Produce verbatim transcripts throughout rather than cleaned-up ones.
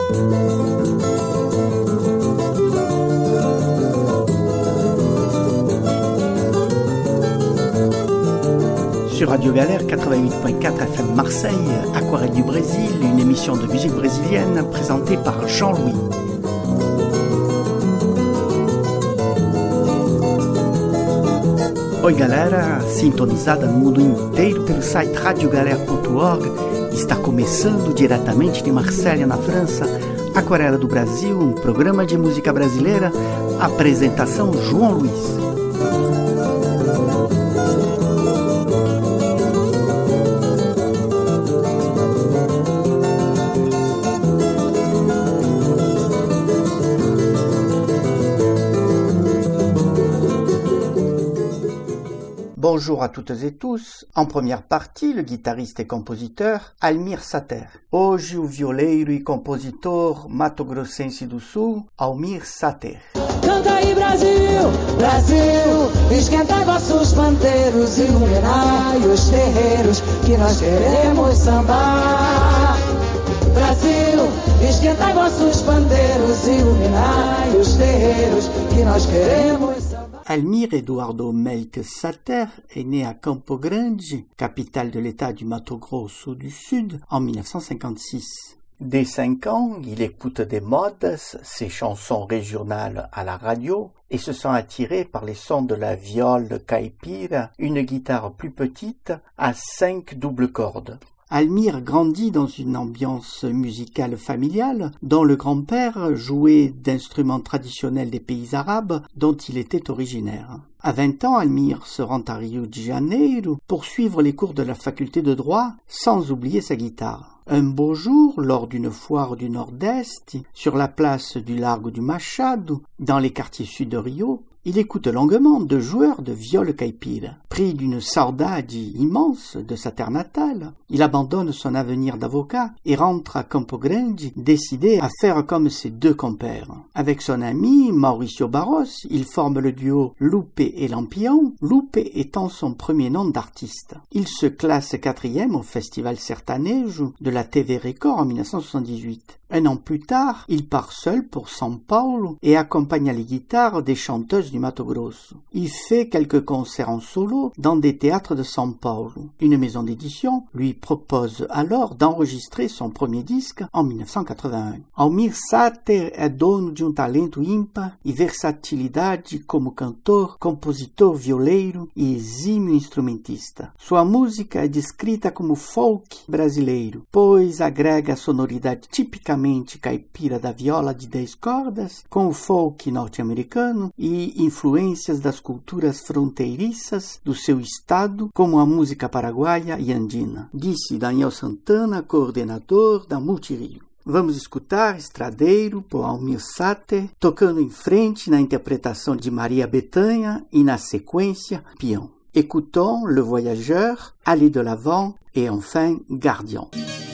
Sur Radio Galère quatre-vingt-huit virgule quatre F M Marseille, Aquarelle du Brésil, une émission de musique brésilienne présentée par Jean-Louis. Oi galera, sintonizada no mundo inteiro pelo site radio galera ponto org, está começando diretamente de Marselha, na França, Aquarela do Brasil, um programa de música brasileira, apresentação João Luiz. Bonjour à toutes et tous. En première partie, le guitariste et compositeur Almir Sater. Hoje o violeiro e compositor mato-grossense do Sul, Almir Sater. Canta aí Brasil, Brasil, esquenta vossos panteiros, iluminai os terreiros, que nós queremos sambar. Brasil, esquentai vossos panteiros, iluminai os terreiros, que nós queremos sambar. Almir Eduardo Melk Sater est né à Campo Grande, capitale de l'état du Mato Grosso du Sud, en dix-neuf cent cinquante-six. Dès cinq ans, il écoute des modes, ses chansons régionales à la radio, et se sent attiré par les sons de la viole caipira, une guitare plus petite à cinq doubles cordes. Almir grandit dans une ambiance musicale familiale dont le grand-père jouait d'instruments traditionnels des pays arabes dont il était originaire. À vingt ans, Almir se rend à Rio de Janeiro pour suivre les cours de la faculté de droit sans oublier sa guitare. Un beau jour, lors d'une foire du Nord-Est, sur la place du Largo du Machado, dans les quartiers sud de Rio, il écoute longuement deux joueurs de viole caipira. Pris d'une saudade immense de sa terre natale, il abandonne son avenir d'avocat et rentre à Campo Grande, décidé à faire comme ses deux compères. Avec son ami Mauricio Barros, il forme le duo Lupe et Lampion, Lupe étant son premier nom d'artiste. Il se classe quatrième au Festival Sertanejo de la T V Record en dix-neuf cent soixante-dix-huit. Un an plus tard, il part seul pour São Paulo et accompagne à la guitare des chanteuses du Mato Grosso. Il fait quelques concerts en solo dans des théâtres de São Paulo. Une maison d'édition lui propose alors d'enregistrer son premier disque en dix-neuf cent quatre-vingt-un. Almir Sater é dono de um talento ímpar e versatilidade como cantor, compositor, violeiro e exímio instrumentista. Sua música é descrita como folk brasileiro, pois agrega a sonoridade típica caipira da viola de dez cordas, com o folk norte-americano e influências das culturas fronteiriças do seu estado, como a música paraguaia e andina. Disse Daniel Santana, coordenador da Multirio. Vamos escutar Estradeiro por Almir Sater, tocando em frente na interpretação de Maria Bethânia e na sequência Pion. Écoutons Le Voyageur, Aller de l'Avant et enfin Gardien.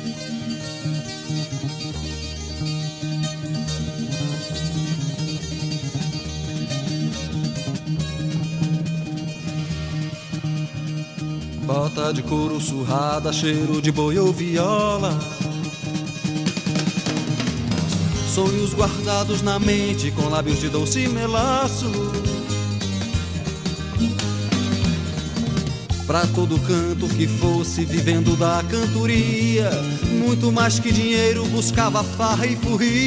Bota de couro surrada, cheiro de boi ou viola, sonhos guardados na mente com lábios de doce melaço. Pra todo canto que fosse, vivendo da cantoria, muito mais que dinheiro buscava farra e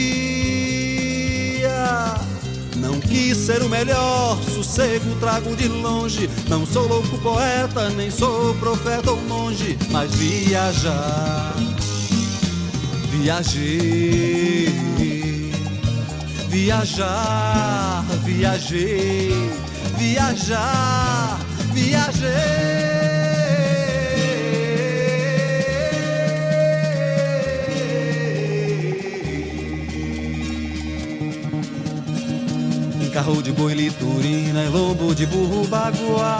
furria. Não quis ser o melhor, sossego trago de longe. Não sou louco poeta, nem sou profeta ou monge, mas viajar, viajei, viajar, viajei, viajar, viajei. Carro de boi, liturina e lombo de burro baguá.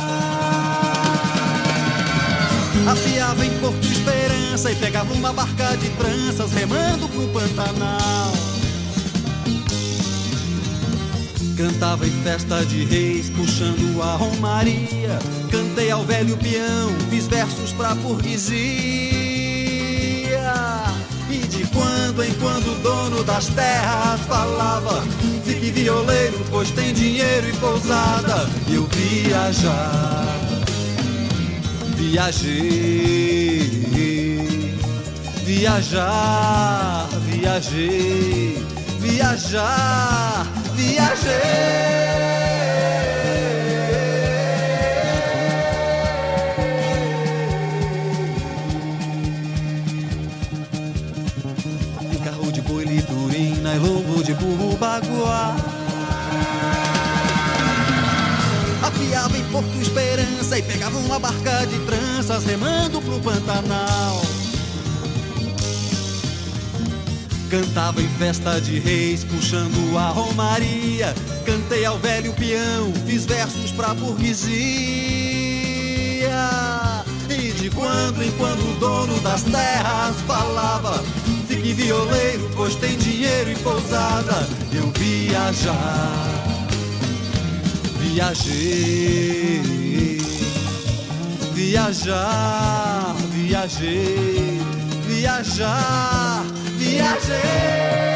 Afiava em Porto Esperança e pegava uma barca de tranças remando pro Pantanal. Cantava em festa de reis puxando a romaria. Cantei ao velho peão, fiz versos pra burguesia. E de quando em quando dou dono das terras falava: fique violeiro, pois tem dinheiro e pousada. E eu viajar, viajei, viajar, viajei, viajar, viajei. Em lombo de burro baguá, apiava em Porto Esperança e pegava uma barca de tranças remando pro Pantanal. Cantava em festa de reis puxando a romaria, cantei ao velho peão, fiz versos pra burguesia. E de quando em quando o dono das terras falava: fique violeiro, pois tem dinheiro e pousada. Eu viajar, viajei, viajar, viajei, viajar, viajei.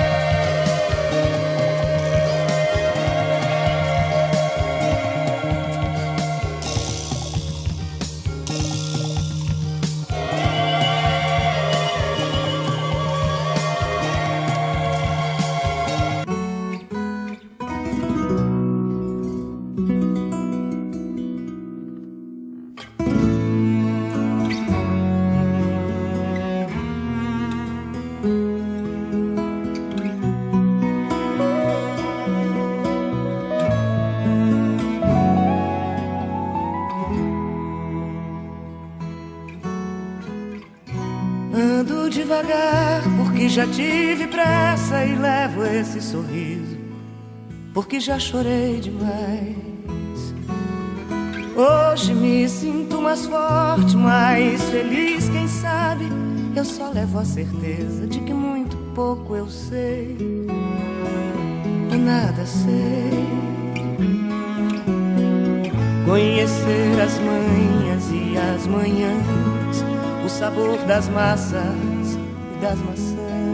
Devagar, porque já tive pressa e levo esse sorriso, porque já chorei demais. Hoje me sinto mais forte, mais feliz, quem sabe. Eu só levo a certeza de que muito pouco eu sei, e nada sei. Conhecer as manhas e as manhãs, o sabor das massas e das maçãs.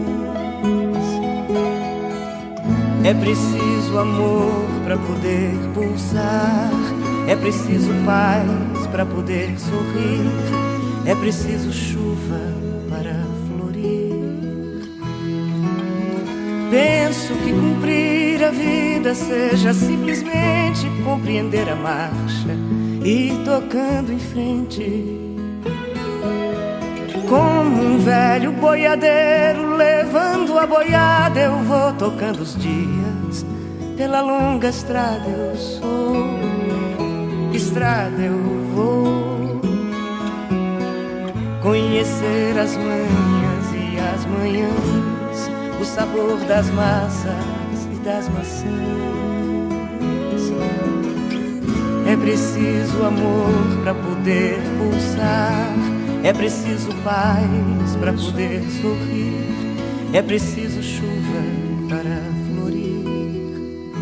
É preciso amor para poder pulsar, é preciso paz para poder sorrir, é preciso chuva para florir. Penso que cumprir a vida seja simplesmente compreender a marcha e ir tocando em frente. Como um velho boiadeiro levando a boiada, eu vou tocando os dias. Pela longa estrada eu sou, estrada eu vou. Conhecer as manhas e as manhãs, o sabor das massas e das maçãs. É preciso amor para poder pulsar, é preciso paz para poder sorrir, é preciso chuva para florir.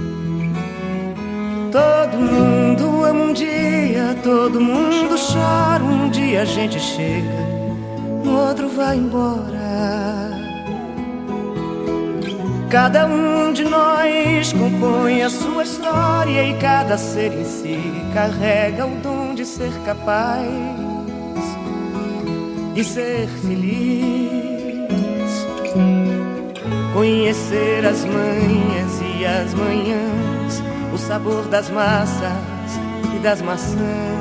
Todo mundo ama um dia, todo mundo chora. Um dia a gente chega, no outro vai embora. Cada um de nós compõe a sua história e cada ser em si carrega o dom de ser capaz de ser feliz. Conhecer as manhas e as manhãs, o sabor das massas e das maçãs.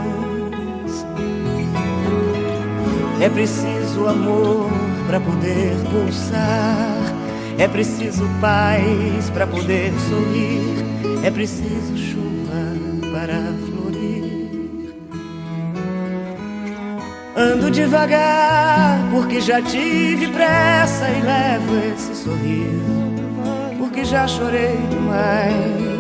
É preciso amor para poder pulsar, é preciso paz para poder sorrir, é preciso chuva para florir. Ando devagar porque já tive pressa e levo esse sorriso, porque já chorei demais.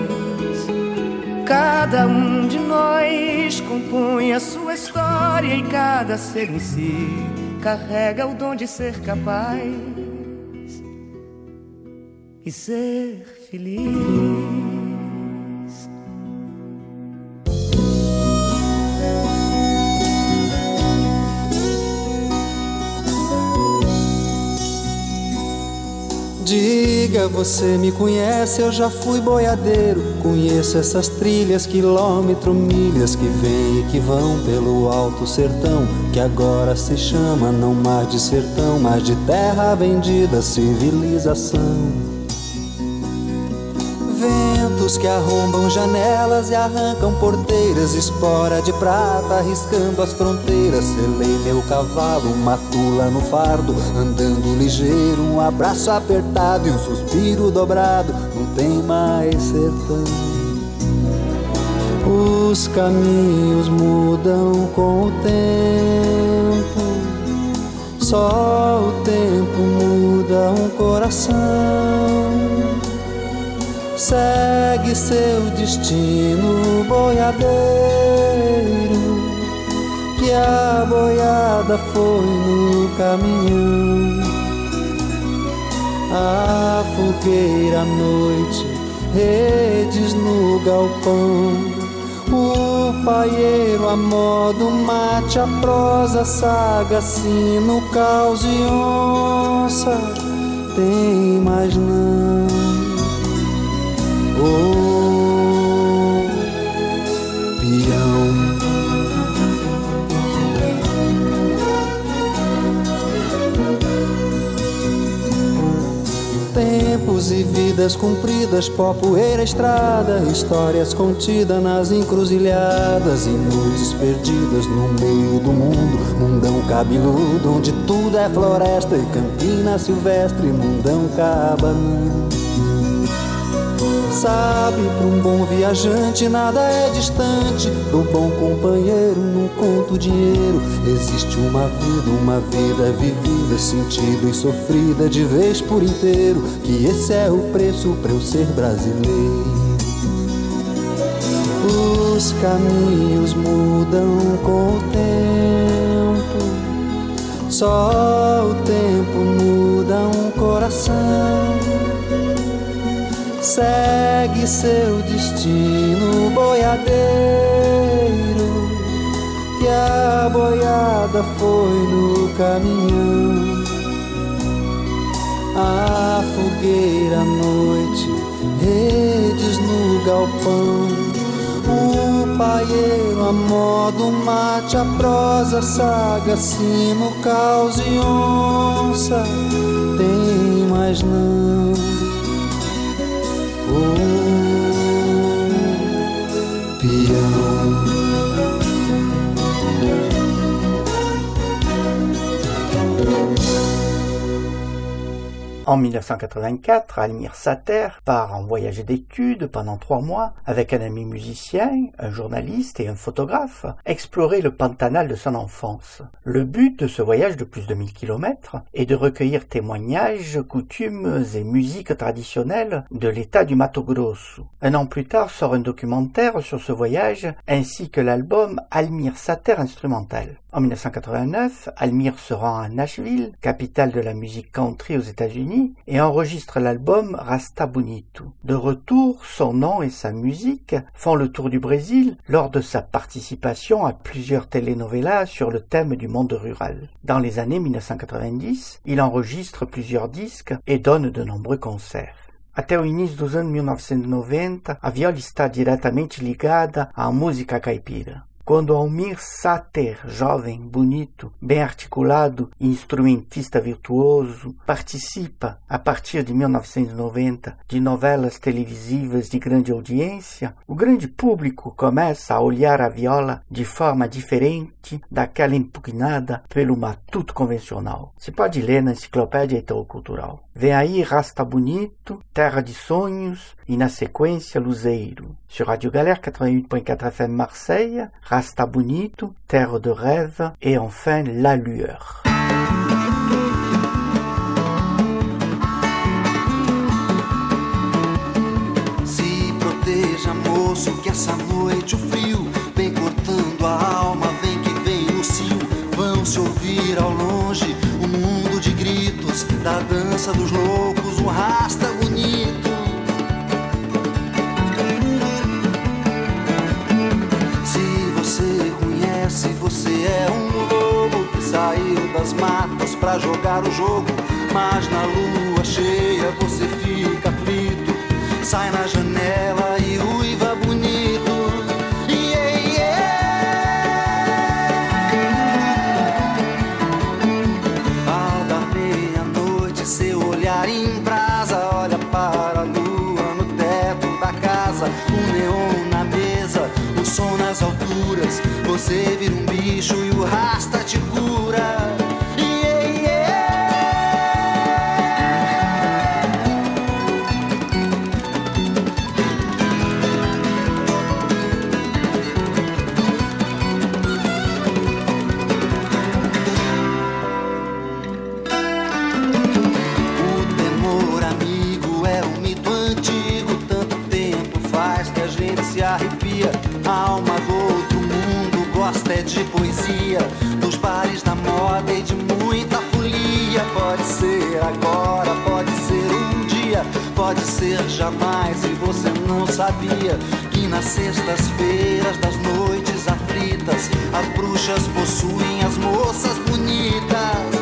Cada um de nós compõe a sua história e cada ser em si carrega o dom de ser capaz e ser feliz. De liga, você me conhece, eu já fui boiadeiro. Conheço essas trilhas, quilômetro, milhas que vêm e que vão pelo alto sertão, que agora se chama não mais de sertão, mas de terra vendida, civilização. Ventos que arrombam janelas e arrancam porteiras, espora de prata arriscando as fronteiras. Selei meu cavalo, uma tula no fardo, andando ligeiro, um abraço apertado e um suspiro dobrado, não tem mais sertão. Os caminhos mudam com o tempo, só o tempo muda um coração. Segue seu destino, boiadeiro, que a boiada foi no caminhão. A fogueira à noite, redes no galpão, o paieiro a modo mate, a prosa, saga, sino, caos e onça, tem mais não. Oh, peão. Tempos e vidas cumpridas, pó, poeira, estrada, histórias contidas nas encruzilhadas e noites perdidas no meio do mundo, mundão cabeludo, onde tudo é floresta e campina silvestre, mundão cabanão. Sabe, para um bom viajante nada é distante, pro bom companheiro não conta o dinheiro. Existe uma vida, uma vida vivida, sentido e sofrida de vez por inteiro, que esse é o preço pra eu ser brasileiro. Os caminhos mudam com o tempo, só o tempo muda um coração. Segue seu destino, boiadeiro, que a boiada foi no caminhão. A fogueira à noite, redes no galpão, o paieiro a modo mate, a prosa, saga, sino, caos e onça, tem mais não. Oh, peão. En mille neuf cent quatre-vingt-quatre, Almir Sater part en voyage d'études pendant trois mois avec un ami musicien, un journaliste et un photographe, explorer le Pantanal de son enfance. Le but de ce voyage de plus de mille kilomètres est de recueillir témoignages, coutumes et musiques traditionnelles de l'état du Mato Grosso. Un an plus tard sort un documentaire sur ce voyage ainsi que l'album Almir Sater instrumental. En mille neuf cent quatre-vingt-neuf, Almir se rend à Nashville, capitale de la musique country aux États-Unis, et enregistre l'album Rasta Bonito. De retour, son nom et sa musique font le tour du Brésil lors de sa participation à plusieurs telenovelas sur le thème du monde rural. Dans les années mille neuf cent quatre-vingt-dix, il enregistre plusieurs disques et donne de nombreux concerts. Até o início dos anos mil novecentos e noventa, a viola está diretamente ligada à música caipira. Quando Almir Sater, jovem, bonito, bem articulado e instrumentista virtuoso, participa, a partir de mil novecentos e noventa, de novelas televisivas de grande audiência, o grande público começa a olhar a viola de forma diferente daquela impugnada pelo matuto convencional. Se pode ler na Enciclopédia Heterocultural. Vem aí Rasta Bonito, Terra de Sonhos e, na sequência, Luzeiro. Sur Radio Galère quatre-vingt-huit point quatre F M Marseille, Rasta Bonito, Terre de Rêve et enfin La Lueur. Se proteja, moço, que essa noite o frio vem cortando a alma, vem que vem no cio. Vão se ouvir ao longe um mundo de gritos da dança dos loucos, um rasta bonito. Se você é um lobo que saiu das matas pra jogar o jogo, mas na lua cheia você sai na janela e uiva bonito. Yeah, yeah. Ao dar meia-noite, seu olhar embrasa, olha para a lua no teto da casa, o neon na mesa, o som nas alturas. Você vira um bicho e o rasta te cura. A alma do outro mundo gosta é de poesia, dos bares da moda e de muita folia. Pode ser agora, pode ser um dia, pode ser jamais, e você não sabia que nas sextas-feiras das noites aflitas as bruxas possuem as moças bonitas.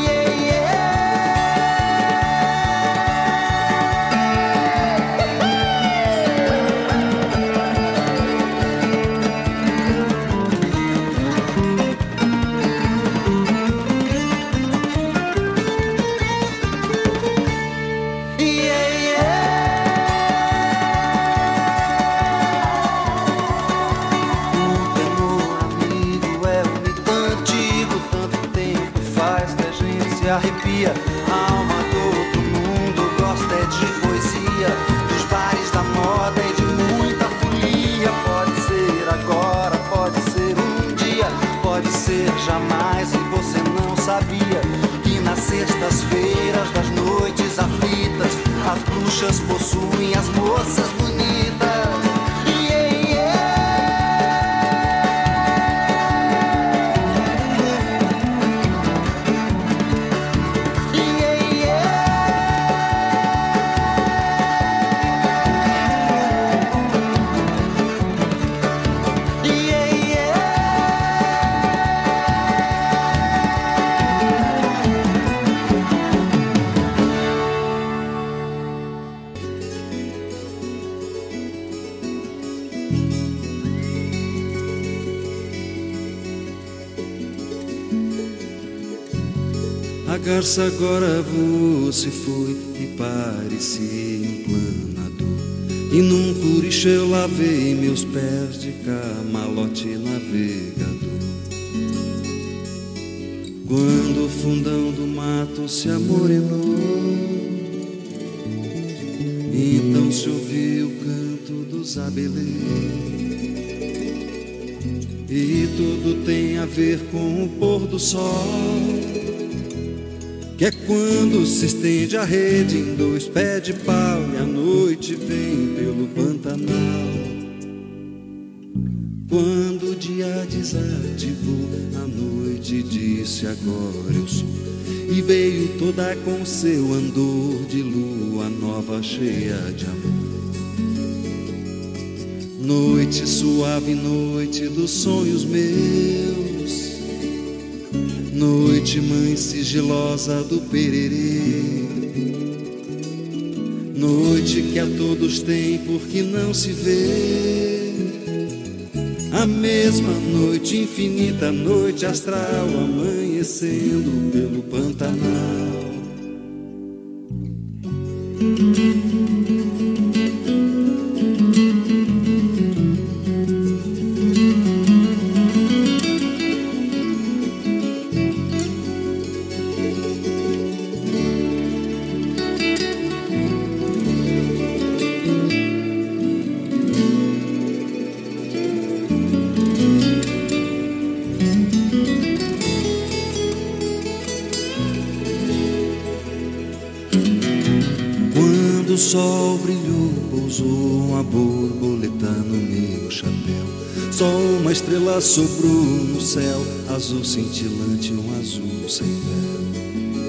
Arrepia, a alma do outro mundo gosta é de poesia, dos bares da moda e de muita folia. Pode ser agora, pode ser um dia, pode ser jamais, e você não sabia que nas sextas-feiras das noites aflitas as bruxas possuem as moças bonitas. A garça agora voou, se foi e parecia um planador. E num curicho eu lavei meus pés de camalote navegador. Quando o fundão do mato se amorenou, então se ouviu o canto dos abelês. E tudo tem a ver com o pôr do sol, que é quando se estende a rede em dois pés de pau e a noite vem pelo Pantanal. Quando o dia desativou, a noite disse agora eu sou, e veio toda com seu andor de lua nova cheia de amor. Noite suave, noite dos sonhos meus, noite mãe sigilosa do pererê, noite que a todos tem porque não se vê, a mesma noite infinita, noite astral amanhecendo pelo Pantanal. O sol brilhou, pousou uma borboleta no meu chapéu. Só uma estrela sobrou no céu, azul cintilante, um azul sem véu.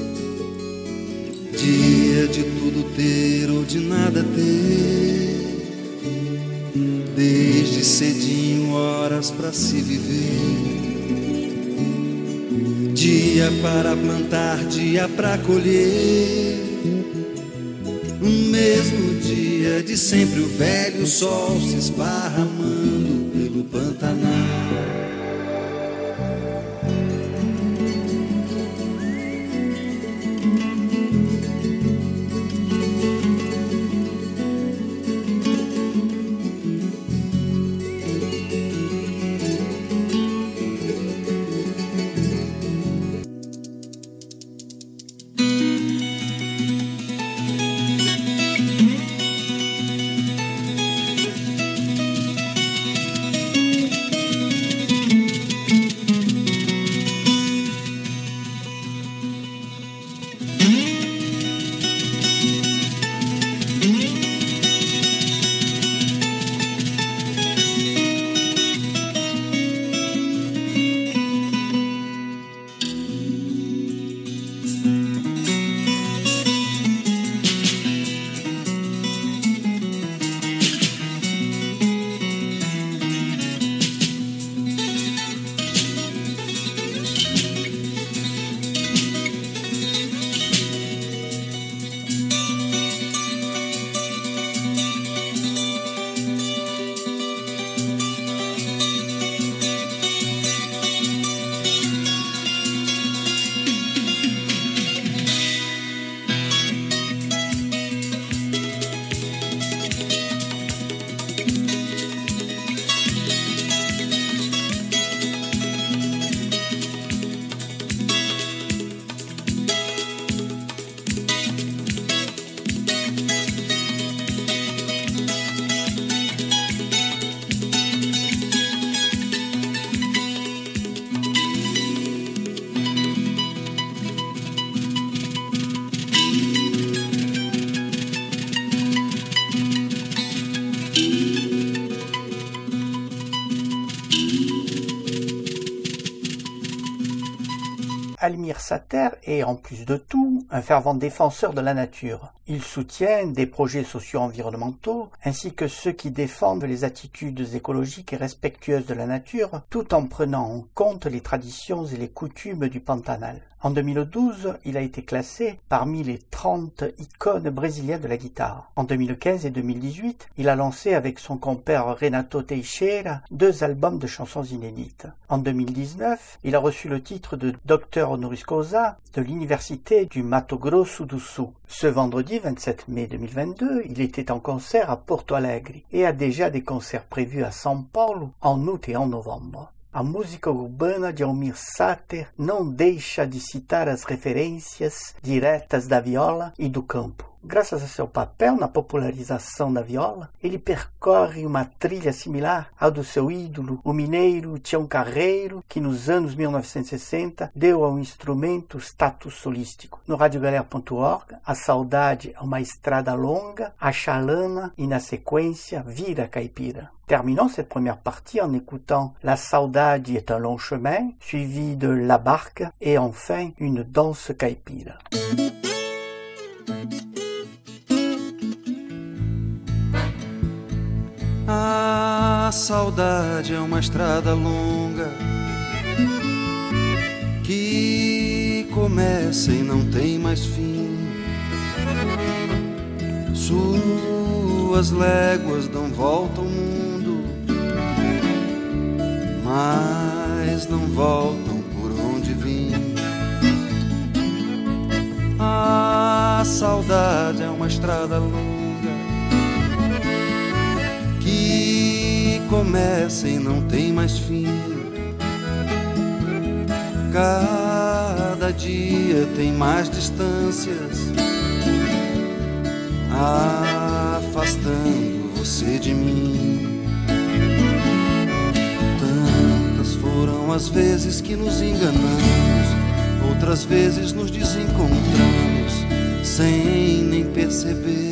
Dia de tudo ter ou de nada ter, desde cedinho horas pra se viver. Dia para plantar, dia pra colher, o mesmo dia dia de sempre o velho sol se esparramando pelo Pantanal. Almir Sater est, en plus de tout, un fervent défenseur de la nature. Il soutient des projets socio-environnementaux, ainsi que ceux qui défendent les attitudes écologiques et respectueuses de la nature, tout en prenant en compte les traditions et les coutumes du Pantanal. En deux mille douze, il a été classé parmi les trente icônes brésiliennes de la guitare. En deux mille quinze et deux mille dix-huit, il a lancé avec son compère Renato Teixeira deux albums de chansons inédites. En deux mille dix-neuf, il a reçu le titre de docteur honoris causa de l'université du Mato Grosso do Sul. Ce vendredi vingt-sept mai deux mille vingt-deux, il était en concert à Porto Alegre et a déjà des concerts prévus à São Paulo en août et en novembre. A música urbana de Almir Sater não deixa de citar as referências diretas da viola e do campo. Graças a seu papel na popularização da viola, ele percorre uma trilha similar ao do seu ídolo, o mineiro Tião Carreiro, que nos anos mil novecentos e sessenta deu ao instrumento status solístico. No radio galera ponto org, A Saudade é uma estrada longa, a Xalana e, na sequência, Vira Caipira. Terminons cette première partie en écoutant La Saudade est un long chemin, suivi de La Barque et enfin une danse caipira. A saudade é uma estrada longa que começa e não tem mais fim. Suas léguas dão volta ao mundo, mas não voltam por onde vim. A saudade é uma estrada longa que começa e não tem mais fim. Cada dia tem mais distâncias, afastando você de mim. Tantas foram as vezes que nos enganamos, outras vezes nos desencontramos sem nem perceber.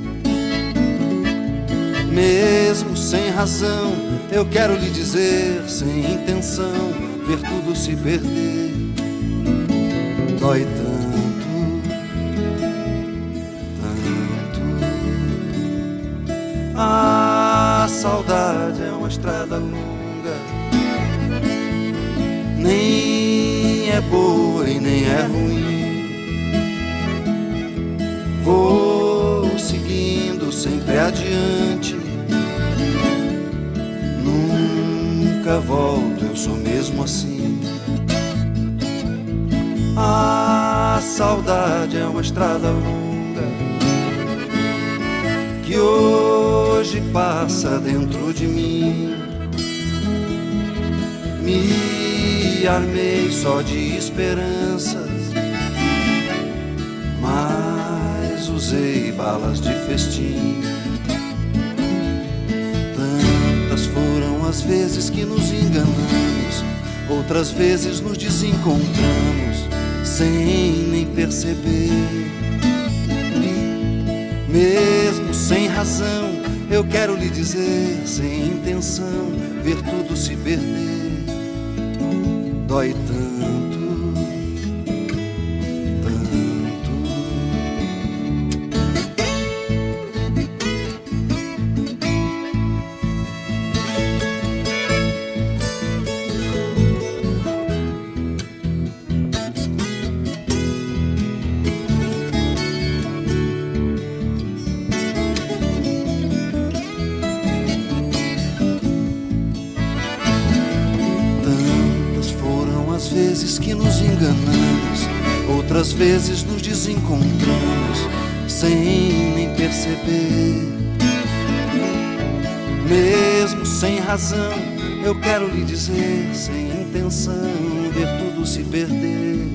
Mesmo sem razão, eu quero lhe dizer, sem intenção, ver tudo se perder. Dói tanto, tanto. A saudade é uma estrada longa, nem é boa e nem é ruim. Vou seguindo indo sempre adiante. Nunca volto, eu sou mesmo assim. A saudade é uma estrada longa que hoje passa dentro de mim. Me armei só de esperanças, mas usei balas de festim. Tantas foram as vezes que nos enganamos, outras vezes nos desencontramos sem nem perceber. Mesmo sem razão, eu quero lhe dizer, sem intenção, ver tudo se perder. Dói tanto, tanto. Que nos enganamos, outras vezes nos desencontramos sem nem perceber. Mesmo sem razão, eu quero lhe dizer, sem intenção, ver tudo se perder.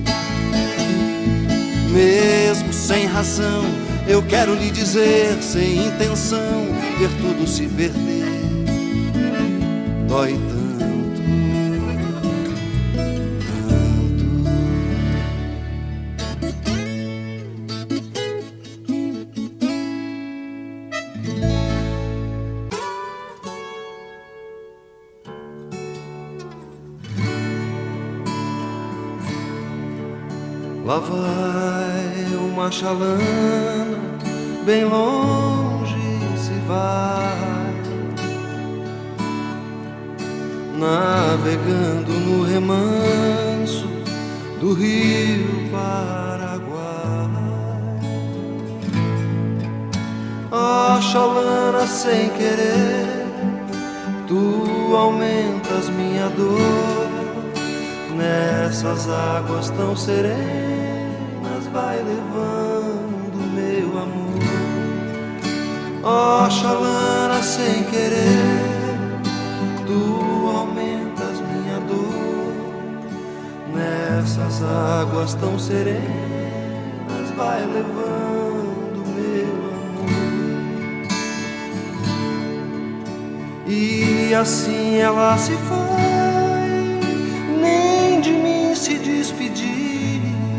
Mesmo sem razão, eu quero lhe dizer, sem intenção, ver tudo se perder. Dói tanto. Lá vai uma chalana, bem longe se vai, navegando no remanso do rio Paraguai. A chalana sem querer, tu aumentas minha dor. Nessas águas tão serenas vai levando meu amor. Ó chalana sem querer, tu aumentas minha dor. Nessas águas tão serenas vai levando meu amor. E assim ela se foi, nem de mim se despedir.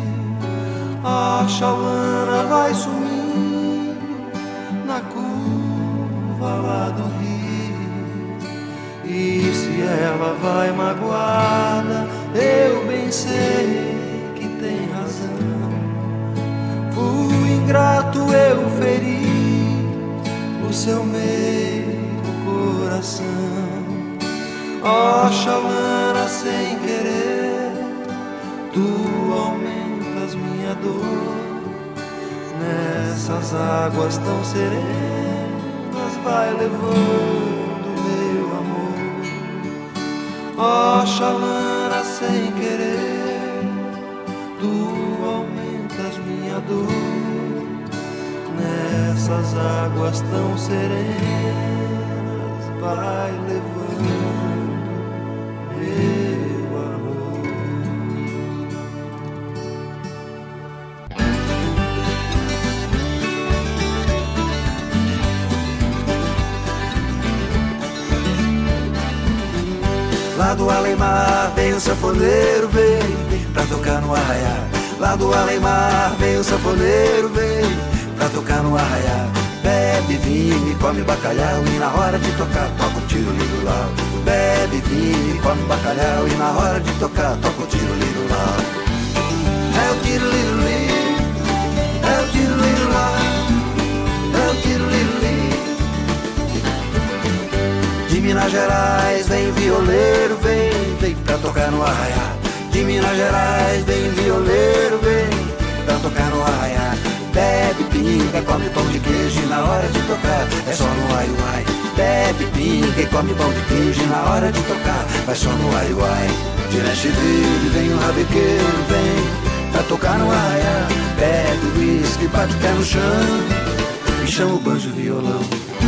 A chalana vai sumindo na curva lá do rio. E se ela vai magoada, eu bem sei que tem razão. Fui ingrato, eu feri o seu meio coração. Ó chalana sem querer, tu aumentas minha dor. Nessas águas tão serenas vai levando meu amor. Ó chalana sem querer, tu aumentas minha dor. Nessas águas tão serenas vai levando meu amor. Lá do além-mar vem o sanfoneiro, vem pra tocar no arraiá. Lá do além-mar vem o sanfoneiro, vem pra tocar no arraiá. Bebe vinho e come bacalhau, e na hora de tocar toca o tiro lindo lá. Bebe vinho e come bacalhau, e na hora de tocar toca o tiro lindo lá. É o tiro lindo li, é o tiro lindo lá, é o tiro lindo li. De Minas Gerais vem violeiro, vem, vem pra tocar no arraiá. De Minas Gerais vem violeiro, vem pra tocar no arraiá. Bebe pinga, come pão de queijo, e na hora de tocar só no ai uai. Bebe pinga e come pão de queijo e na hora de tocar vai só no ai uai. De Nashville vem o rabequeiro, vem pra tocar no arraiá. Bebe whisky, bate o pé no chão e chama o banjo e violão.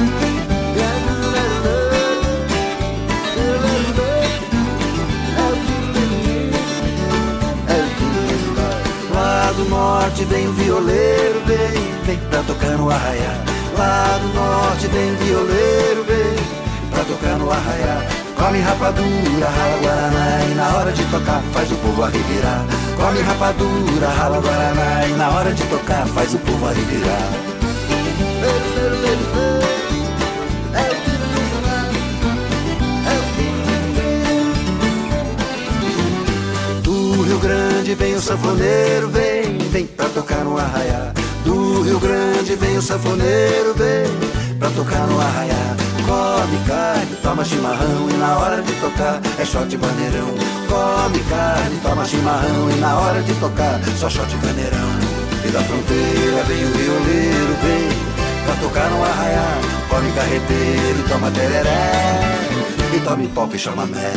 Lá do norte vem o violeiro, vem, vem pra tocar no arraiá. Lá do norte vem o violeiro, vem pra tocar no arraiá. Come rapadura, rala guaraná e na hora de tocar faz o povo arrevirar. Come rapadura, rala guaraná e na hora de tocar faz o povo arrevirar. Do Rio Grande vem o sanfoneiro, vem, vem pra tocar no arraiá. Do Rio Grande vem o sanfoneiro, vem pra tocar no arraiá. Come carne, toma chimarrão e na hora de tocar é shot bandeirão. Come carne, toma chimarrão e na hora de tocar só shot bandeirão. E da fronteira vem o violeiro, vem pra tocar no arraiá. Come carreteiro, toma tereré e tome pop e chamamé.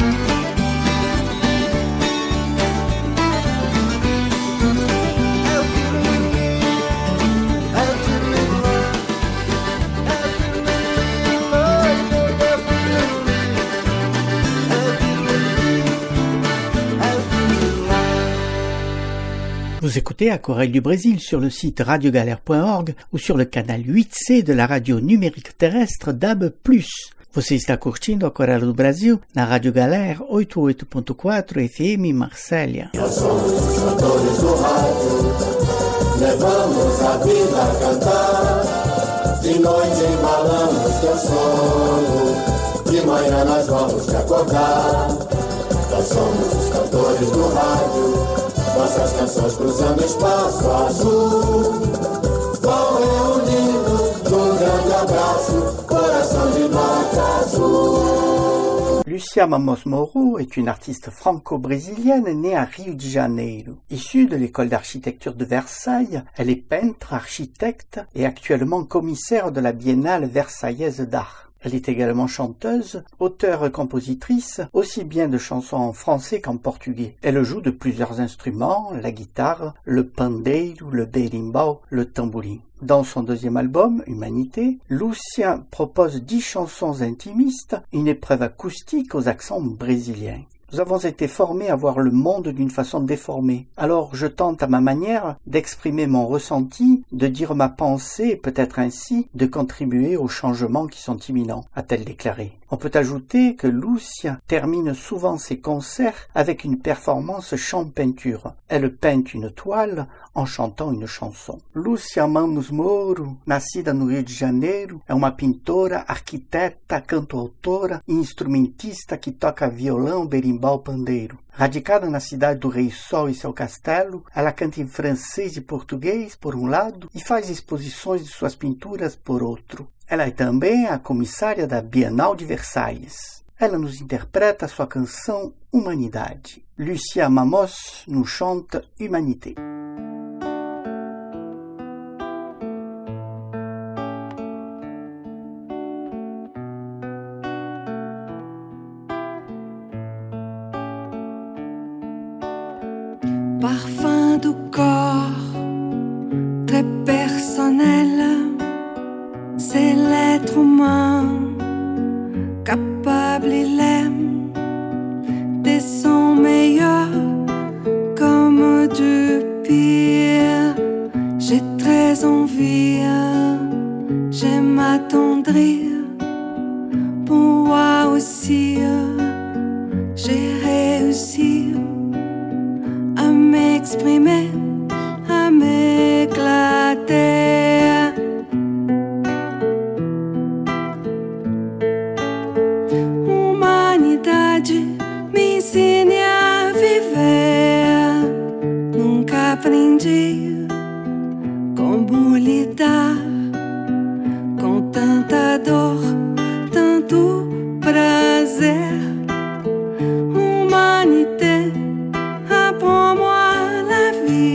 Vous écoutez Aquarelle du Brésil sur le site radio galère point org ou sur le canal huit C de la radio numérique terrestre D A B plus. Você está curtindo Aquarelle do Brasil na Rádio Galera oitenta e oito ponto quatro F M Marsella. Nós somos os cantores do rádio, levamos a vida a cantar. De noite embalamos teu sono, de manhã nós vamos te acordar. Nós somos os cantores do rádio, nossas canções cruzando espaço azul, vão reunindo num grande abraço, coração de nota azul. Lucia Mamos Moreau est une artiste franco-brésilienne née à Rio de Janeiro. Issue de l'école d'architecture de Versailles, elle est peintre, architecte et actuellement commissaire de la Biennale versaillaise d'art. Elle est également chanteuse, auteure-compositrice, aussi bien de chansons en français qu'en portugais. Elle joue de plusieurs instruments, la guitare, le pandeiro, le berimbau, le tambourin. Dans son deuxième album, Humanité, Lucia propose dix chansons intimistes, une épreuve acoustique aux accents brésiliens. Nous avons été formés à voir le monde d'une façon déformée. Alors je tente à ma manière d'exprimer mon ressenti, de dire ma pensée et peut-être ainsi de contribuer aux changements qui sont imminents, a-t-elle déclaré. On peut ajouter que Lucia termine souvent ses concerts avec une performance chant-peinture. Elle peint une toile en chantant une chanson. Lucia Mamos Moreau, nascida no Rio de Janeiro, é uma pintora, arquiteta, cantautora e instrumentista que toca violão, berimbau, pandeiro. Radicada na cidade do Rei Sol e seu castelo, ela canta em francês e português, por um lado, e faz exposições de suas pinturas, por outro. Ela é também a comissária da Bienal de Versalhes. Ela nos interpreta sua canção Humanidade. Lucia Mamos nous chante Humanité. Parfum du corps, très personnel, c'est l'être humain, capable il aime de son meilleur comme du pire. J'ai très envie, je m'attendrir pour moi aussi, j'ai réussi à m'exprimer, à m'éclater. Humanidade, me ensine a viver. Nunca aprendi como lidar com tanta dor, tanto prazer. Humanité, apprends-moi la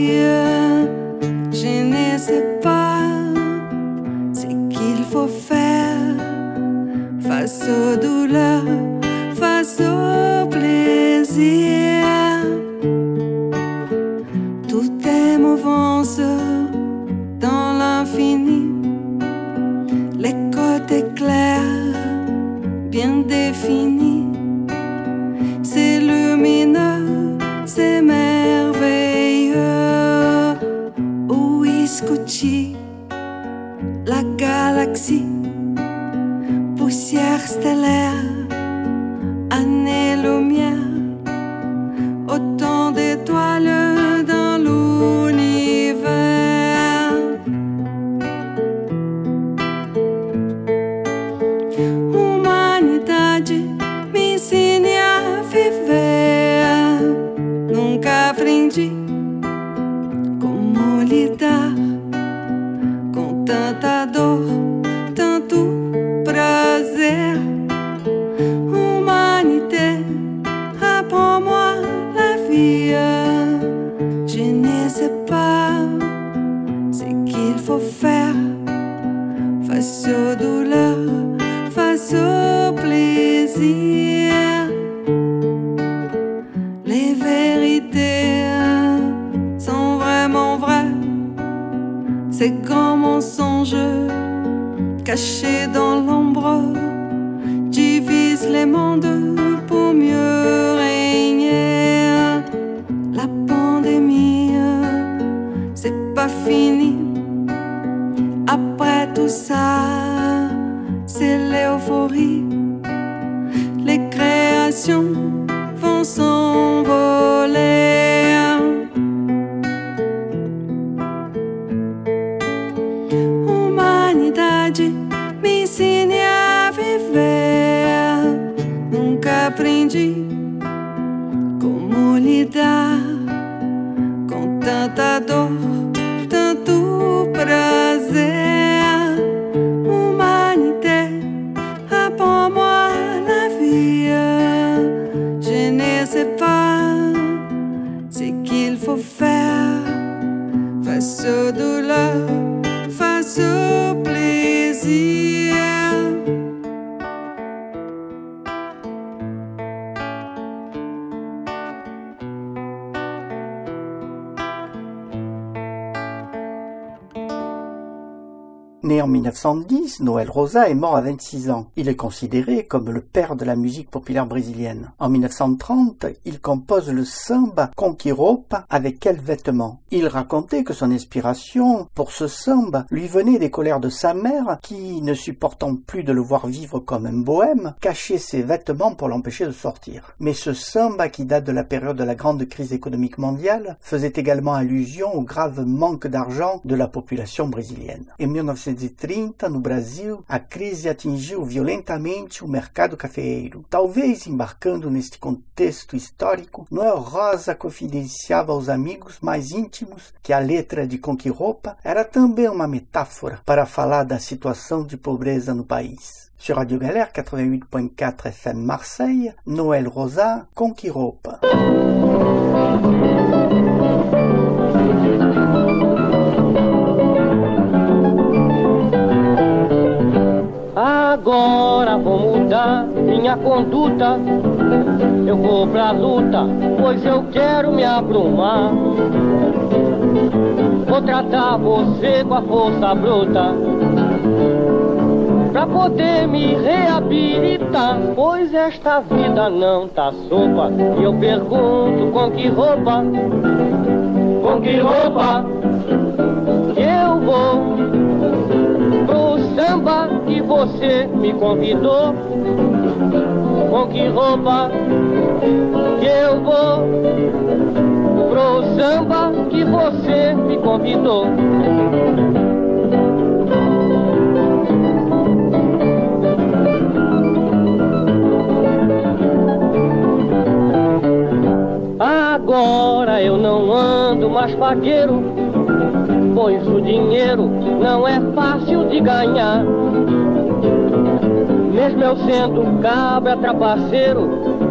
vie. Je ne sais pas ce qu'il faut faire. face aux douleurs, face au plaisir. Tout est mouvance dans l'infini, les côtés clairs, bien définis. C'est lumineux, c'est merveilleux. Où escuti la galaxie, poussière stellaire, année-lumière, autant d'étoiles dans l'univers. Humanidade, me ensine a viver. Nunca aprendi como lidar com tanta dor, tanto prazer. Humanité, apprends-moi la vie. Je ne sais pas ce qu'il faut faire face aux douleurs, face au plaisir. Les vérités sont vraiment vraies. Ces grands mensonges cachés dans l'ombre divisent les mondes pour mieux régner. La pandémie, c'est pas fini. Après tout ça, c'est l'euphorie. Les créations vont s'envoler. Humanidade, me ensine a viver. Nunca aprendi como lidar com tanta dor, tanto prazer. Humanité, apprends-moi la vie. Je ne sais pas ce qu'il faut faire face aux douleurs, face au plaisir. Né en mille neuf cent dix, Noel Rosa est mort à vingt-six ans. Il est considéré comme le père de la musique populaire brésilienne. En mille neuf cent trente, il compose le samba Com Que Roupa, avec quels vêtements. Il racontait que son inspiration pour ce samba lui venait des colères de sa mère qui, ne supportant plus de le voir vivre comme un bohème, cachait ses vêtements pour l'empêcher de sortir. Mais ce samba, qui date de la période de la grande crise économique mondiale, faisait également allusion au grave manque d'argent de la population brésilienne. En mille neuf cent trinta, no Brasil, a crise atingiu violentamente o mercado cafeeiro. Talvez embarcando neste contexto histórico, Noel Rosa confidenciava aos amigos mais íntimos que a letra de Com Que Roupa era também uma metáfora para falar da situação de pobreza no país. Sur Radio Galère quatre-vingt-huit point quatre F M Marseille, Noel Rosa, Com Que Roupa. Agora vou mudar minha conduta. Eu vou pra luta, pois eu quero me abrumar. Vou tratar você com a força bruta, pra poder me reabilitar. Pois esta vida não tá sopa. E eu pergunto, com que roupa? Com que roupa que eu vou pro samba que você me convidou? Com que roupa que eu vou pro samba que você me convidou? Agora eu não ando mais pagueiro, pois o dinheiro não é fácil de ganhar. Mesmo eu sendo cabra trapaceiro,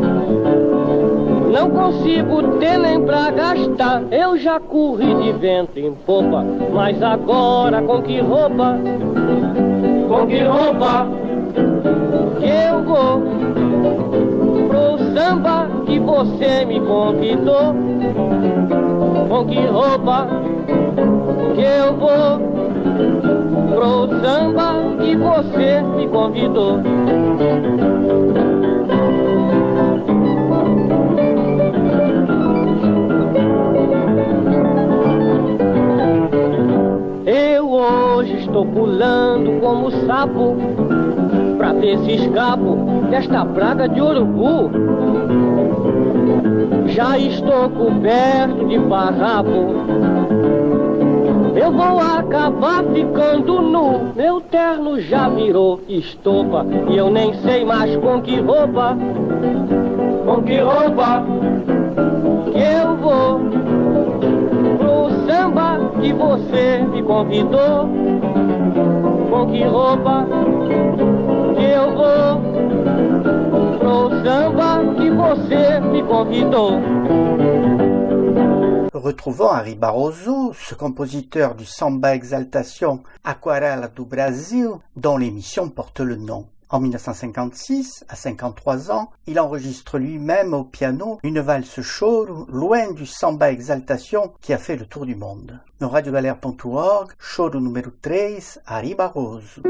não consigo ter nem pra gastar. Eu já corri de vento em popa, mas agora com que roupa? Com que roupa que eu vou pro samba que você me convidou. Com que roupa que eu vou pro samba que você me convidou? Eu hoje estou pulando como sapo pra ver se escapo desta praga de urubu. Já estou coberto de farrapo, eu vou acabar ficando nu. Meu terno já virou estopa e eu nem sei mais com que roupa, com que roupa que eu vou pro samba que você me convidou. Com que roupa que eu vou pro samba que você me convidou. Retrouvons Ari Barroso, ce compositeur du Samba Exaltation Aquarela do Brasil, dont l'émission porte le nom. En mille neuf cent cinquante-six, à cinquante-trois ans, il enregistre lui-même au piano une valse choro, loin du Samba Exaltation qui a fait le tour du monde. No radio galera ponto org, choro número três, Ari Barroso.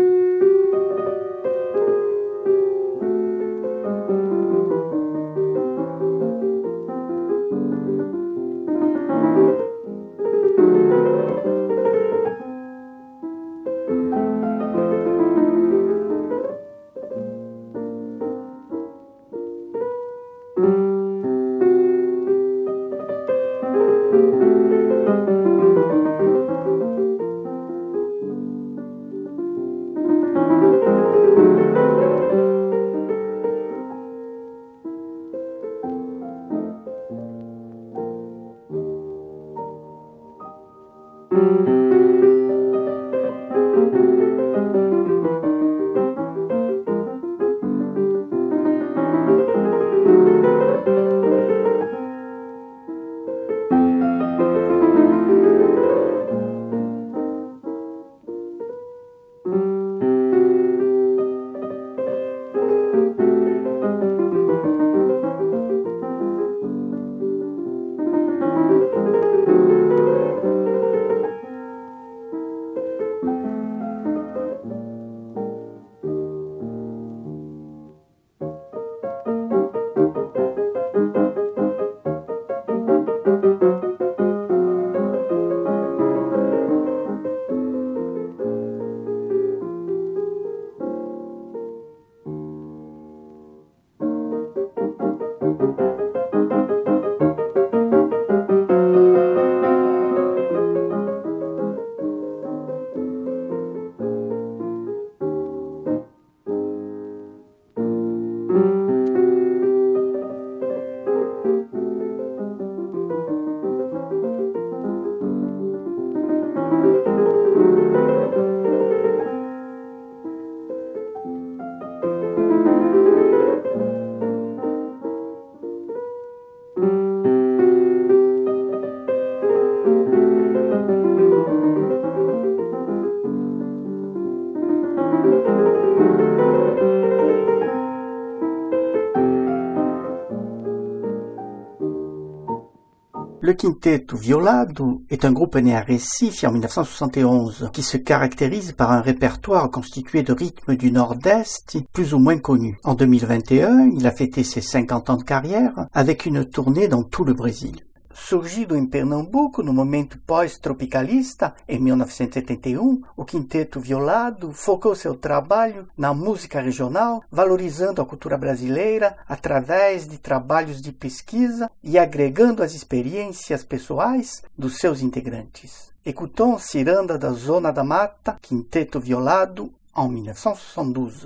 Le Quinteto Violado est un groupe né à Recife en mille neuf cent soixante et onze qui se caractérise par un répertoire constitué de rythmes du Nord-Est plus ou moins connus. En deux mille vingt et un, il a fêté ses cinquante ans de carrière avec une tournée dans tout le Brésil. Surgido em Pernambuco no momento pós-tropicalista, em mil novecentos e setenta e um, o Quinteto Violado focou seu trabalho na música regional, valorizando a cultura brasileira através de trabalhos de pesquisa e agregando as experiências pessoais dos seus integrantes. Écoutons Ciranda da Zona da Mata, Quinteto Violado, en mille neuf cent soixante-douze.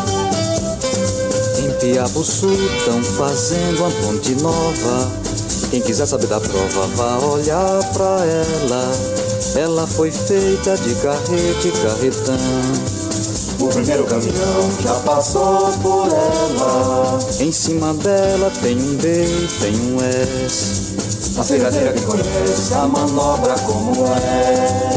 Piabuçu tão fazendo uma ponte nova Quem quiser saber da prova, vá olhar pra ela. Ela foi feita de carrete e carretão. O primeiro caminhão já passou por ela. Em cima dela tem um B, tem um S. A cegadeira que conhece a manobra como é.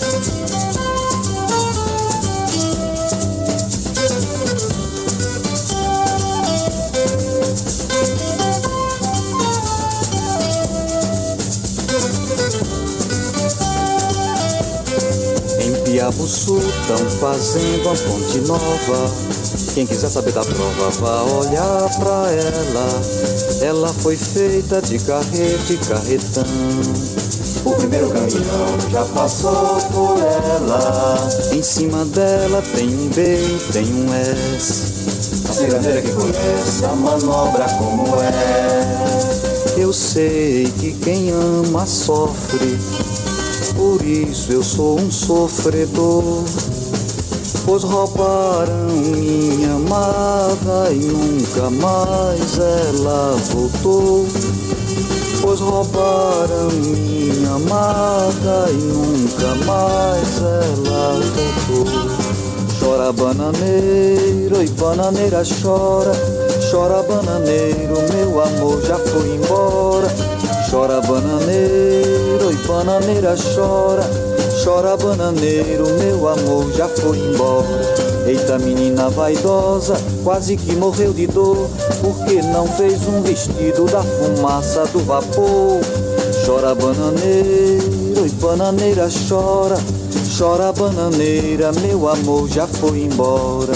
Piabuçu tão fazendo a ponte nova. Quem quiser saber da prova, vá olhar pra ela. Ela foi feita de carrete e carretão. O primeiro caminhão já passou por ela. Em cima dela tem um B, tem um S. A cegadeira que conhece a manobra como é. Eu sei que quem ama sofre, por isso eu sou um sofredor. Pois roubaram minha amada e nunca mais ela voltou. Pois roubaram minha amada e nunca mais ela voltou. Chora bananeiro, oi bananeira chora. Chora bananeiro, meu amor já foi embora. Chora bananeiro, oi bananeira chora. Chora bananeiro, meu amor já foi embora. Eita menina vaidosa, quase que morreu de dor, porque não fez um vestido da fumaça do vapor. Chora bananeiro, oi bananeira chora. Chora bananeira, meu amor já foi embora.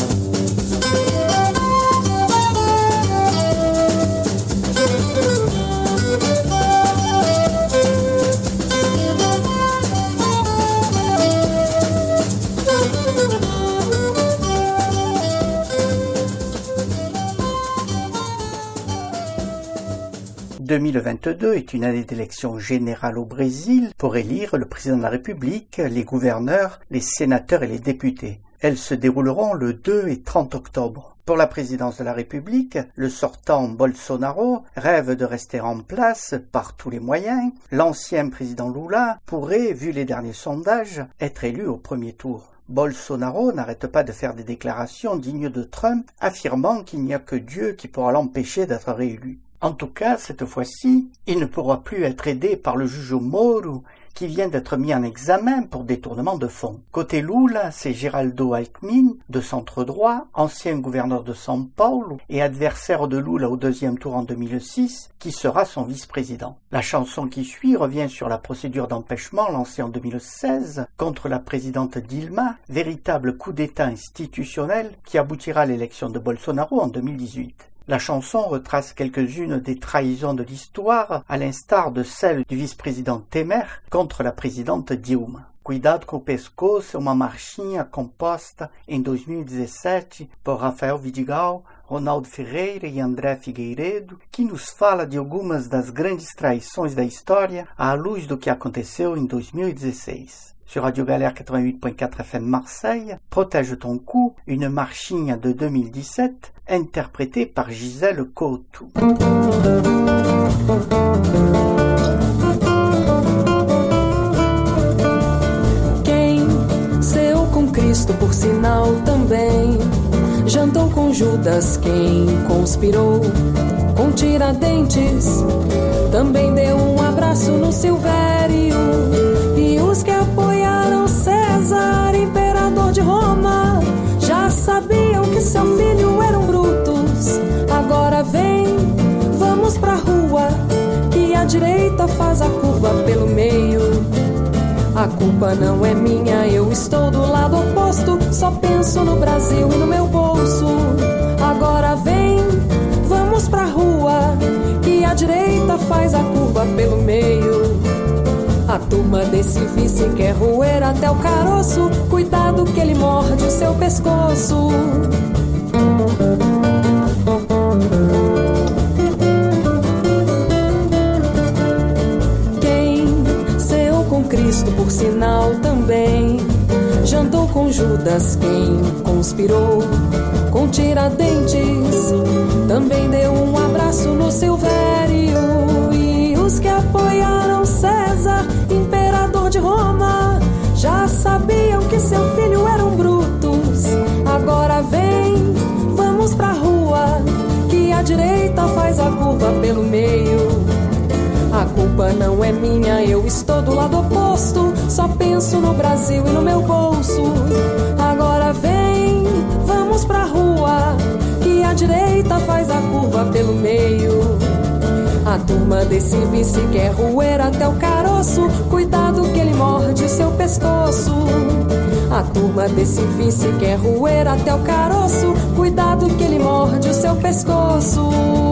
deux mille vingt-deux est une année d'élection générale au Brésil pour élire le président de la République, les gouverneurs, les sénateurs et les députés. Elles se dérouleront le deux et trente octobre. Pour la présidence de la République, le sortant Bolsonaro rêve de rester en place par tous les moyens. L'ancien président Lula pourrait, vu les derniers sondages, être élu au premier tour. Bolsonaro n'arrête pas de faire des déclarations dignes de Trump, affirmant qu'il n'y a que Dieu qui pourra l'empêcher d'être réélu. En tout cas, cette fois-ci, il ne pourra plus être aidé par le juge Moro, qui vient d'être mis en examen pour détournement de fonds. Côté Lula, c'est Geraldo Alckmin, de centre-droit, ancien gouverneur de São Paulo et adversaire de Lula au deuxième tour en deux mille six, qui sera son vice-président. La chanson qui suit revient sur la procédure d'empêchement lancée en deux mille seize contre la présidente Dilma, véritable coup d'État institutionnel qui aboutira à l'élection de Bolsonaro en deux mille dix-huit. La chanson retrace quelques-unes des trahisons de l'histoire, à l'instar de celle du vice-président Temer contre la présidente Dilma. Cuidado com o pescoço é uma marchinha composta em dois mil e dezessete por Rafael Vidigal, Ronaldo Ferreira e André Figueiredo, que nos fala de algumas das grandes traições da história à luz do que aconteceu em dois mil e dezesseis. Sur Radio Galère quatre-vingt-huit point quatre F M Marseille, Protège ton cou, une marchinha de deux mille dix-sept, interprétée par Gisèle Couto. Quem ceou com Cristo por sinal também, jantou com Judas quem conspirou com Tiradentes, também deu um abraço no Silvério. E os que apoiaram César, imperador de Roma, já sabiam que seu filho eram brutos. Agora vem, vamos pra rua, que a direita faz a curva pelo meio. A culpa não é minha, eu estou do lado oposto, só penso no Brasil e no meu bolso. Agora vem, vamos pra rua, que a direita faz a curva pelo meio. A turma desse vice quer roer até o caroço, cuidado que ele morde o seu pescoço. Quem ceou com Cristo por sinal também, jantou com Judas quem conspirou com Tiradentes, também deu um abraço no Silvério. E os pelo meio. A culpa não é minha, eu estou do lado oposto. Só penso no Brasil e no meu bolso. Agora vem, vamos pra rua, que a direita faz a curva pelo meio. A turma desse vice quer roer até o caroço. Cuidado que ele morde o seu pescoço. A turma desse vice quer roer até o caroço. Cuidado que ele morde o seu pescoço.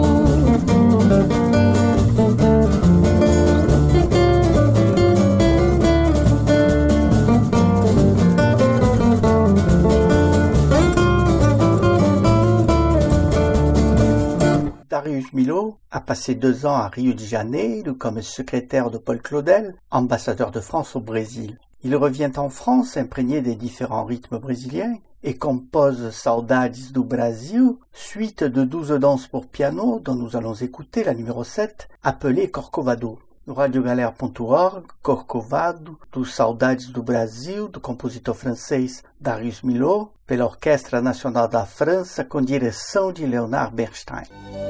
Darius Milhaud a passé deux ans à Rio de Janeiro comme secrétaire de Paul Claudel, ambassadeur de France au Brésil. Il revient en France imprégné des différents rythmes brésiliens et compose Saudades do Brasil, suite de douze danses pour piano dont nous allons écouter la numéro sept, appelée Corcovado. No radiogalera ponto org, Corcovado, do Saudades do Brasil, do compositor francês Darius Milhaud, pela Orquestra Nacional da França, com direção de Leonard Bernstein.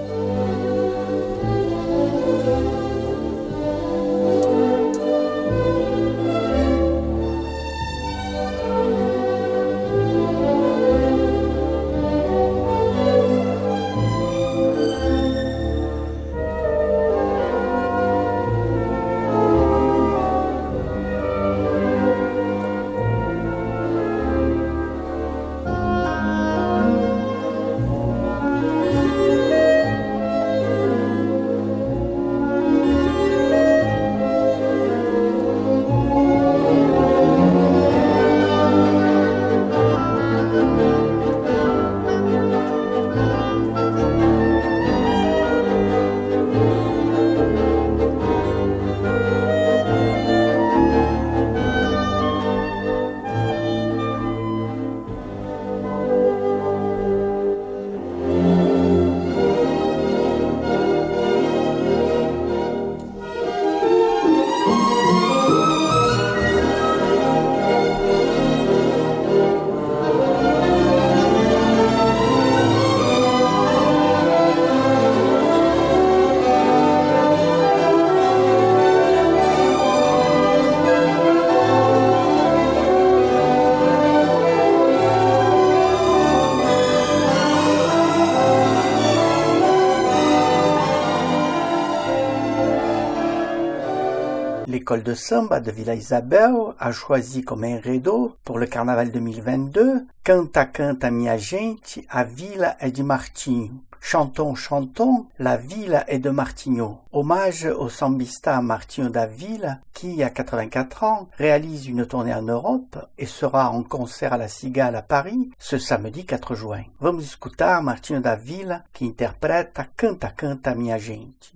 L'école de samba de Villa Isabel a choisi comme enredo pour le carnaval deux mille vingt-deux Canta Canta Minha Gente, a Vila é de Martinho. Chantons, chantons, la Vila est de Martinho. Hommage au sambista Martinho da Vila qui, à quatre-vingt-quatre ans, réalise une tournée en Europe et sera en concert à la Cigale à Paris ce samedi quatre juin. Vamos escutar Martinho da Vila que interpreta Canta Canta Minha Gente.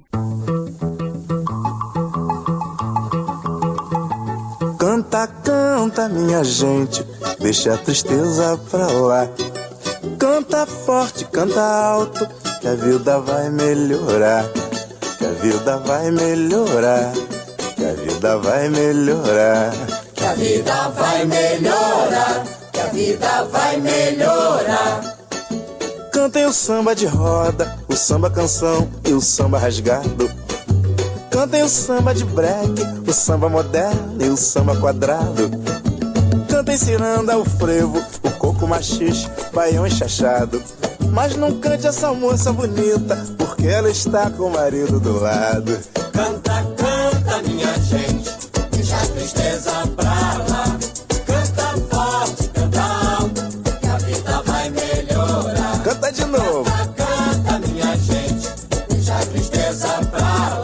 Canta, canta, minha gente, deixa a tristeza pra lá. Canta forte, canta alto, que a vida vai melhorar. Que a vida vai melhorar. Que a vida vai melhorar. Que a vida vai melhorar. Que a vida vai melhorar. Cantem o samba de roda, o samba canção e o samba rasgado. Cantem o samba de break, o samba moderno e o samba quadrado. Cantem ciranda, o frevo, o coco machixe, baião enxachado. Mas não cante essa moça bonita, porque ela está com o marido do lado. Canta, canta, minha gente, deixa a tristeza pra lá. Canta forte, canta alto, que a vida vai melhorar. Canta de novo. Canta, canta, minha gente, deixa a tristeza pra lá.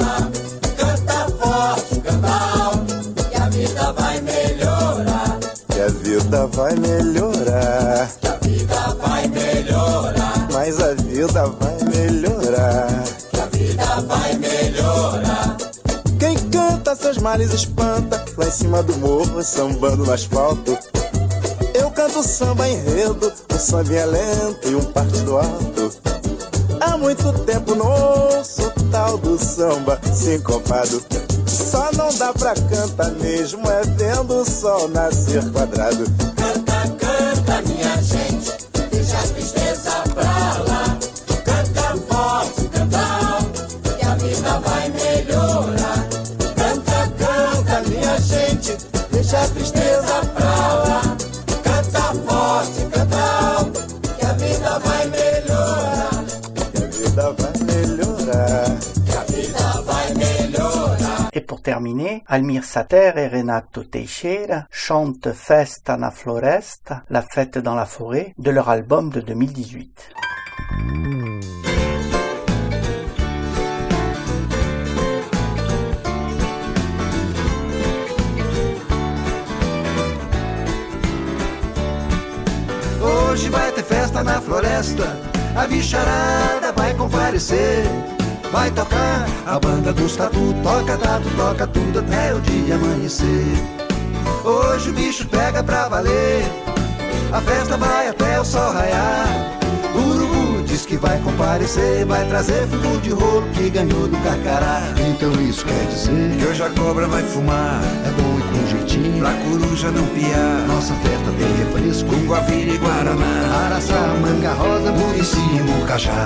Que a vida vai melhorar. Que a vida vai melhorar. Mas a vida vai melhorar. Que a vida vai melhorar. Quem canta seus males espanta, lá em cima do morro, sambando no asfalto. Eu canto samba enredo, um sambinha lento e um partido alto. Há muito tempo não ouço o tal do samba sincopado. Só não dá pra cantar mesmo, é vendo o sol nascer quadrado. Canta, canta, minha gente, deixa a tristeza pra lá. Canta forte, canta alto, que a vida Et pour terminer, Almir Sater et Renato Teixeira chantent Festa na Floresta, la fête dans la forêt, de leur album de deux mille dix-huit. Hoje vai ter festa na floresta, a bicharada vai comparecer. Vai tocar a banda dos tatu, toca tatu, toca tudo até o dia amanhecer. Hoje o bicho pega pra valer, a festa vai até o sol raiar. O urubu diz que vai comparecer, vai trazer fumo de rolo que ganhou do carcará. Então isso quer dizer que hoje a cobra vai fumar, é bom e com jeitinho, pra coruja não piar. Nossa festa tem refresco, com guavira e guaraná, araçá, manga rosa, murici e mucajá.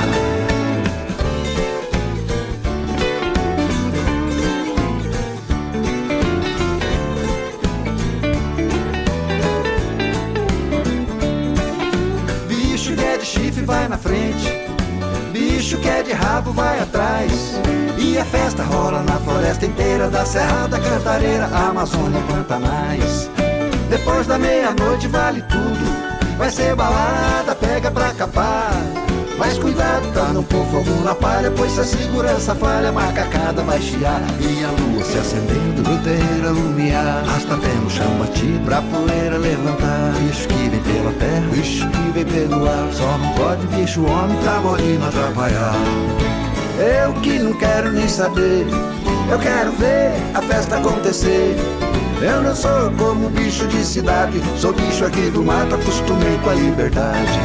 Vai na frente, bicho que é de rabo vai atrás. E a festa rola na floresta inteira, da Serra da Cantareira, Amazônia, Pantanais. Depois da meia-noite vale tudo, vai ser balada, pega pra capar. Mas cuidado pra não pôr fogo na palha, pois se a segurança falha, a macacada vai chiar. E a lua se acendendo, no terreiro alumiar, arrasta pé no chão batido, pra poeira levantar. Bicho que vem pela terra, bicho que vem pelo ar, só não pode bicho homem pra morir não atrapalhar. Eu que não quero nem saber, eu quero ver a festa acontecer. Eu não sou como bicho de cidade, sou bicho aqui do mato, acostumei com a liberdade.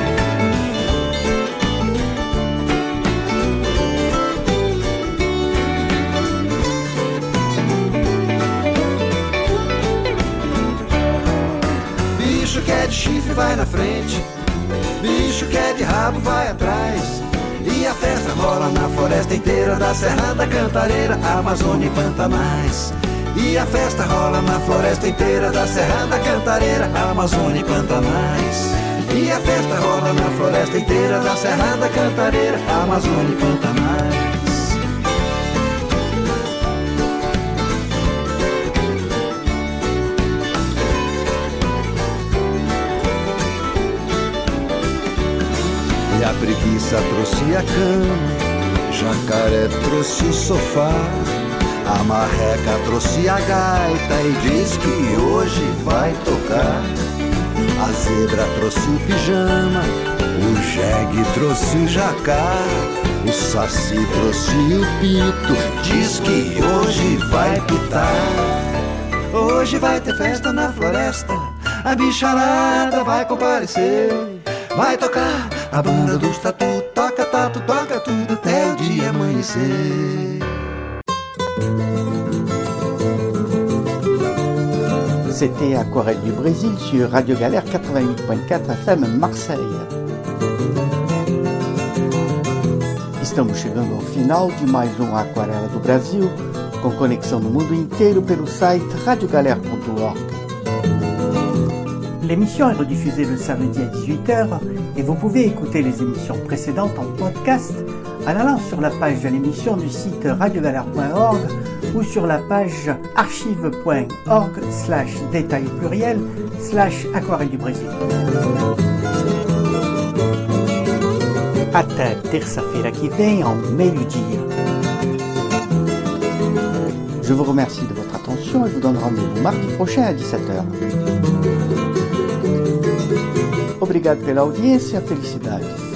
Bicho que é de chifre vai na frente, bicho que é de rabo vai atrás. E a festa rola na floresta inteira, da Serra da Cantareira, Amazônia e Pantanais. E a festa rola na floresta inteira, da Serra da Cantareira, Amazônia e Pantanais. E a festa rola na floresta inteira, da Serra da Cantareira, Amazônia e Pantanais. E a preguiça trouxe a cama, jacaré trouxe o sofá, a marreca trouxe a gaita e diz que hoje vai tocar. A zebra trouxe o pijama, o jegue trouxe o jacá, o saci trouxe o pito, diz que hoje vai pitar. Hoje vai ter festa na floresta, a bicharada vai comparecer. Vai tocar a banda dos tatu, toca tatu, toca tudo até o dia amanhecer. C'était Aquarelle du Brésil sur Radio Galère quatre-vingt-huit point quatre F M Marseille. Estamos chegando ao final de mais um Aquarela do Brasil, com conexão no mundo inteiro pelo site radio galère ponto org. L'émission est rediffusée le samedi à dix-huit heures et vous pouvez écouter les émissions précédentes en podcast en allant sur la page de l'émission du site radio galère point org ou sur la page archive point org slash détail pluriel slash aquarelle du Brésil. Até terça-feira que vem ao meio-dia. Je vous remercie de votre attention et vous donne rendez-vous mardi prochain à dix-sept heures. Obrigado pela audiência, felicidades.